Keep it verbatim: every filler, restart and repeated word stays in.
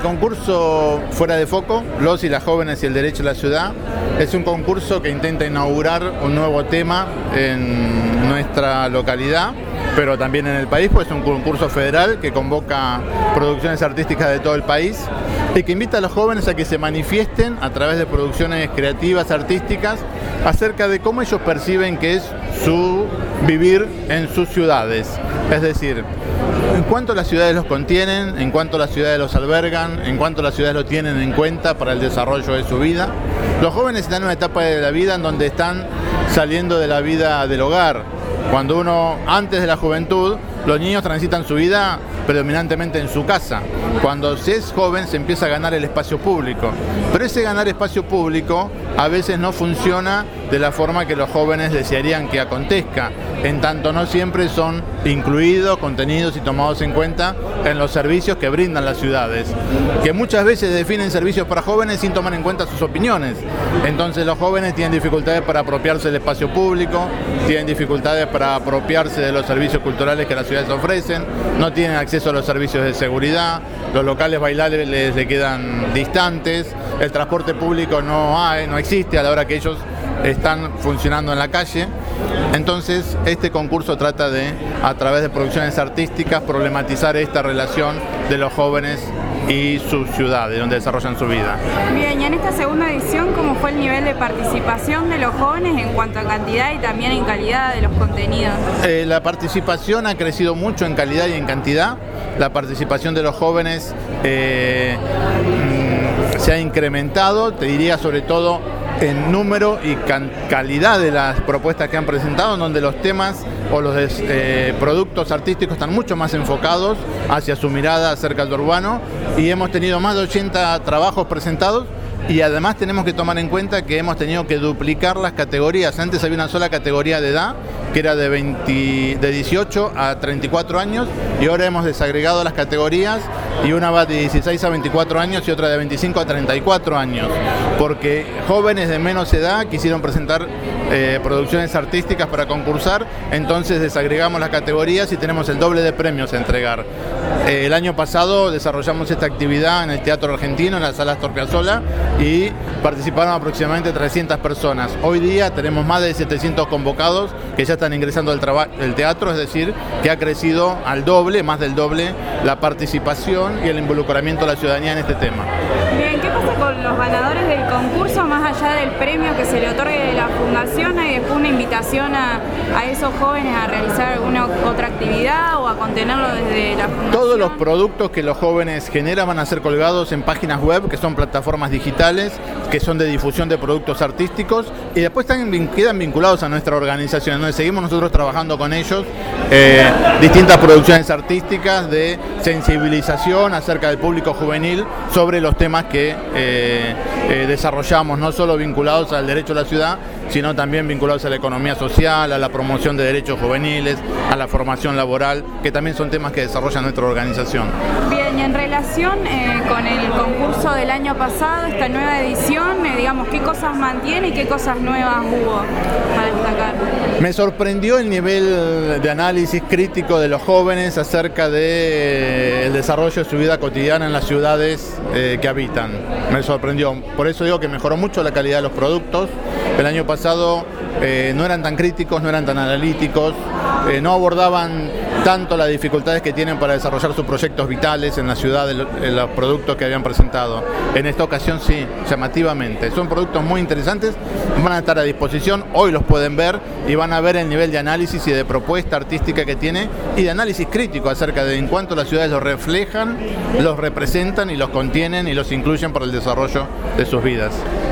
Concurso Fuera de Foco, los y las jóvenes y el derecho a la ciudad, es un concurso que intenta inaugurar un nuevo tema en nuestra localidad, pero también en el país, pues es un concurso federal que convoca producciones artísticas de todo el país y que invita a los jóvenes a que se manifiesten a través de producciones creativas, artísticas, acerca de cómo ellos perciben que es su vivir en sus ciudades. Es decir, en cuánto las ciudades los contienen, en cuánto las ciudades los albergan, en cuánto las ciudades lo tienen en cuenta para el desarrollo de su vida. Los jóvenes están en una etapa de la vida en donde están saliendo de la vida del hogar. Cuando uno, antes de la juventud, los niños transitan su vida predominantemente en su casa. Cuando se es joven se empieza a ganar el espacio público, pero ese ganar espacio público a veces no funciona de la forma que los jóvenes desearían que acontezca, en tanto no siempre son incluidos, contenidos y tomados en cuenta en los servicios que brindan las ciudades, que muchas veces definen servicios para jóvenes sin tomar en cuenta sus opiniones. Entonces los jóvenes tienen dificultades para apropiarse del espacio público, tienen dificultades para apropiarse de los servicios culturales que las ciudades ofrecen, no tienen acceso a los servicios de seguridad, los locales bailables les quedan distantes, el transporte público no hay, no existe a la hora que ellos están funcionando en la calle. Entonces este concurso trata de, a través de producciones artísticas, problematizar esta relación de los jóvenes y sus ciudades, donde desarrollan su vida. Bien, y en esta segunda edición, ¿cómo fue el nivel de participación de los jóvenes en cuanto a cantidad y también en calidad de los contenidos? Eh, la participación ha crecido mucho en calidad y en cantidad. La participación de los jóvenes eh, se ha incrementado, te diría sobre todo en número y calidad de las propuestas que han presentado, donde los temas o los eh, productos artísticos están mucho más enfocados hacia su mirada acerca del urbano, y hemos tenido más de ochenta trabajos presentados. Y además tenemos que tomar en cuenta que hemos tenido que duplicar las categorías. Antes había una sola categoría de edad, que era de, veinte, de dieciocho a treinta y cuatro años, y ahora hemos desagregado las categorías y una va de dieciséis a veinticuatro años y otra de veinticinco a treinta y cuatro años, porque jóvenes de menos edad quisieron presentar eh, producciones artísticas para concursar, entonces desagregamos las categorías y tenemos el doble de premios a entregar. Eh, el año pasado desarrollamos esta actividad en el Teatro Argentino, en la Sala Astor Piazzolla, y participaron aproximadamente trescientas personas. Hoy día tenemos más de setecientos convocados que ya están ingresando al el teatro, es decir, que ha crecido al doble, más del doble, la participación y el involucramiento de la ciudadanía en este tema. Bien, ¿qué pasa con los ganadores del concurso? Más allá del premio que se le otorgue de la fundación, ¿hay después una invitación a, a esos jóvenes a realizar alguna otra actividad o a contenerlo desde la fundación? Todos los productos que los jóvenes generan van a ser colgados en páginas web, que son plataformas digitales, que son de difusión de productos artísticos, y después están, quedan vinculados a nuestra organización, donde seguimos nosotros trabajando con ellos eh, distintas producciones artísticas de sensibilización acerca del público juvenil sobre los temas que eh, eh, desarrollamos, no solo vinculados al derecho a la ciudad, sino también vinculados a la economía social, a la promoción de derechos juveniles, a la formación laboral, que también son temas que desarrolla nuestra organización. Bien, y en relación eh, con el concurso del año pasado, esta nueva edición, eh, digamos, ¿qué cosas mantiene y qué cosas nuevas hubo para destacar? Me sorprendió el nivel de análisis crítico de los jóvenes acerca del desarrollo de su vida cotidiana en las ciudades eh, que habitan. Me sorprendió. Por eso digo que mejoró mucho la calidad de los productos. El año pasado eh, no eran tan críticos, no eran tan analíticos, eh, no abordaban tanto las dificultades que tienen para desarrollar sus proyectos vitales en la ciudad, de los productos que habían presentado. En esta ocasión sí, llamativamente. Son productos muy interesantes, van a estar a disposición, hoy los pueden ver y van a ver el nivel de análisis y de propuesta artística que tiene y de análisis crítico acerca de en cuánto las ciudades los reflejan, los representan y los contienen y los incluyen para el desarrollo de sus vidas.